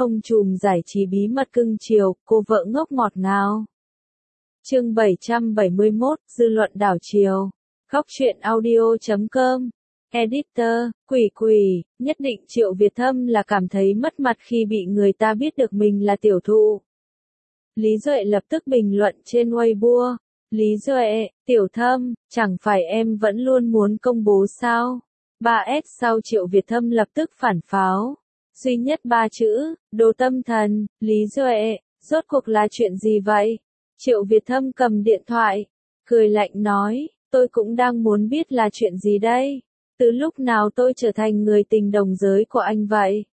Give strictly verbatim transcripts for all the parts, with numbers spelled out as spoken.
Ông trùm giải trí bí mật cưng chiều, cô vợ ngốc ngọt ngào. Chương bảy trăm bảy mươi mốt, dư luận đảo chiều. Góc truyện audio chấm com. Editor, quỷ quỷ, nhất định Triệu Việt Thâm là cảm thấy mất mặt khi bị người ta biết được mình là tiểu thụ. Lý Duệ lập tức bình luận trên Weibo. Lý Duệ, tiểu Thâm, chẳng phải em vẫn luôn muốn công bố sao? ba S sau Triệu Việt Thâm lập tức phản pháo. Duy nhất ba chữ, đồ tâm thần. Lý Duệ, rốt cuộc là chuyện gì vậy? Triệu Việt Thâm cầm điện thoại, cười lạnh nói, tôi cũng đang muốn biết là chuyện gì đây? Từ lúc nào tôi trở thành người tình đồng giới của anh vậy?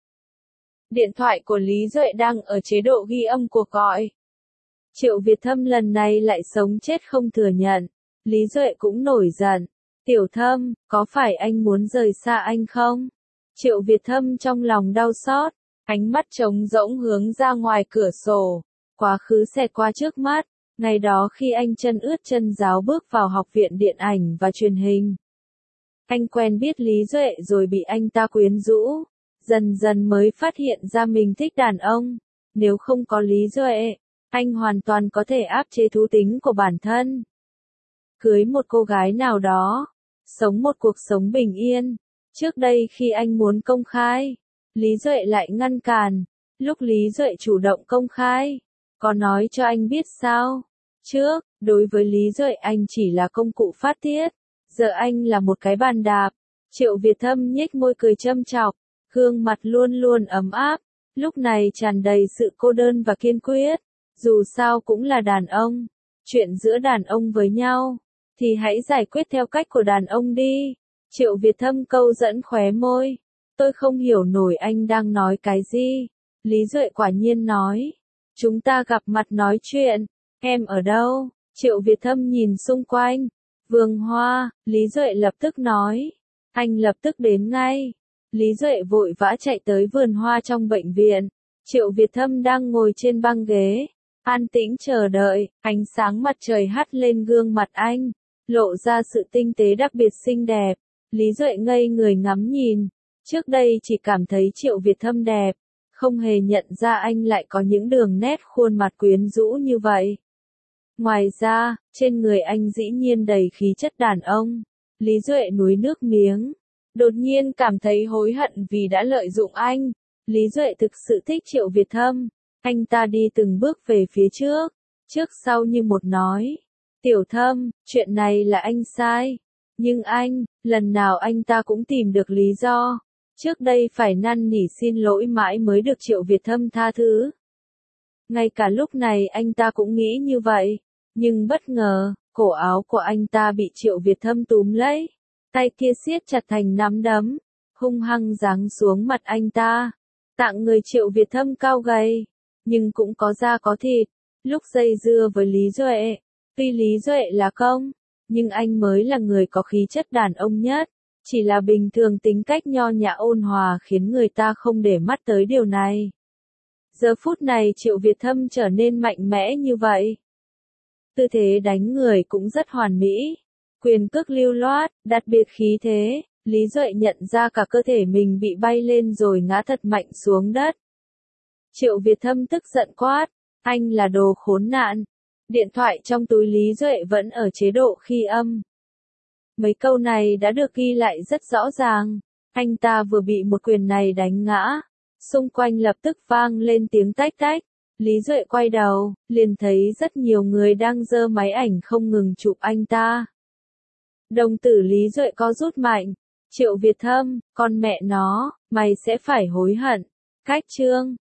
Điện thoại của Lý Duệ đang ở chế độ ghi âm cuộc gọi. Triệu Việt Thâm lần này lại sống chết không thừa nhận. Lý Duệ cũng nổi giận. Tiểu Thâm, có phải anh muốn rời xa anh không? Triệu Việt Thâm trong lòng đau xót, ánh mắt trống rỗng hướng ra ngoài cửa sổ. Quá khứ xẹt qua trước mắt, ngày đó khi anh chân ướt chân ráo bước vào học viện điện ảnh và truyền hình. Anh quen biết Lý Duệ rồi bị anh ta quyến rũ, dần dần mới phát hiện ra mình thích đàn ông. Nếu không có Lý Duệ, anh hoàn toàn có thể áp chế thú tính của bản thân. Cưới một cô gái nào đó, sống một cuộc sống bình yên. Trước đây khi anh muốn công khai, Lý Duệ lại ngăn cản. Lúc Lý Duệ chủ động công khai, có nói cho anh biết sao? Trước, đối với Lý Duệ anh chỉ là công cụ phát tiết. Giờ anh là một cái bàn đạp. Triệu Việt Thâm nhếch môi cười châm chọc, gương mặt luôn luôn ấm áp, lúc này tràn đầy sự cô đơn và kiên quyết. Dù sao cũng là đàn ông, chuyện giữa đàn ông với nhau, thì hãy giải quyết theo cách của đàn ông đi. Triệu Việt Thâm câu dẫn khóe môi, tôi không hiểu nổi anh đang nói cái gì. Lý Duệ quả nhiên nói, chúng ta gặp mặt nói chuyện, em ở đâu? Triệu Việt Thâm nhìn xung quanh, vườn hoa. Lý Duệ lập tức nói, anh lập tức đến ngay. Lý Duệ vội vã chạy tới vườn hoa trong bệnh viện. Triệu Việt Thâm đang ngồi trên băng ghế, an tĩnh chờ đợi. Ánh sáng mặt trời hắt lên gương mặt anh, lộ ra sự tinh tế đặc biệt xinh đẹp. Lý Duệ ngây người ngắm nhìn, trước đây chỉ cảm thấy Triệu Việt Thâm đẹp, không hề nhận ra anh lại có những đường nét khuôn mặt quyến rũ như vậy. Ngoài ra, trên người anh dĩ nhiên đầy khí chất đàn ông. Lý Duệ nuốt nước miếng, đột nhiên cảm thấy hối hận vì đã lợi dụng anh. Lý Duệ thực sự thích Triệu Việt Thâm, anh ta đi từng bước về phía trước, trước sau như một nói, tiểu Thâm, chuyện này là anh sai. Nhưng anh, lần nào anh ta cũng tìm được lý do. Trước đây phải năn nỉ xin lỗi mãi mới được Triệu Việt Thâm tha thứ. Ngay cả lúc này anh ta cũng nghĩ như vậy. Nhưng bất ngờ, cổ áo của anh ta bị Triệu Việt Thâm túm lấy. Tay kia siết chặt thành nắm đấm, hung hăng giáng xuống mặt anh ta. Tạng người Triệu Việt Thâm cao gầy, nhưng cũng có da có thịt. Lúc dây dưa với Lý Duệ, tuy Lý Duệ là công, nhưng anh mới là người có khí chất đàn ông nhất. Chỉ là bình thường tính cách nho nhã ôn hòa khiến người ta không để mắt tới điều này. Giờ phút này Triệu Việt Thâm trở nên mạnh mẽ như vậy. Tư thế đánh người cũng rất hoàn mỹ. Quyền cước lưu loát, đặc biệt khí thế. Lý Duệ nhận ra cả cơ thể mình bị bay lên rồi ngã thật mạnh xuống đất. Triệu Việt Thâm tức giận quát, anh là đồ khốn nạn. Điện thoại trong túi Lý Duệ vẫn ở chế độ ghi âm. Mấy câu này đã được ghi lại rất rõ ràng. Anh ta vừa bị một quyền này đánh ngã. Xung quanh lập tức vang lên tiếng tách tách. Lý Duệ quay đầu, liền thấy rất nhiều người đang giơ máy ảnh không ngừng chụp anh ta. Đồng tử Lý Duệ co rút mạnh. Triệu Việt Thâm, con mẹ nó, mày sẽ phải hối hận. Cách chương.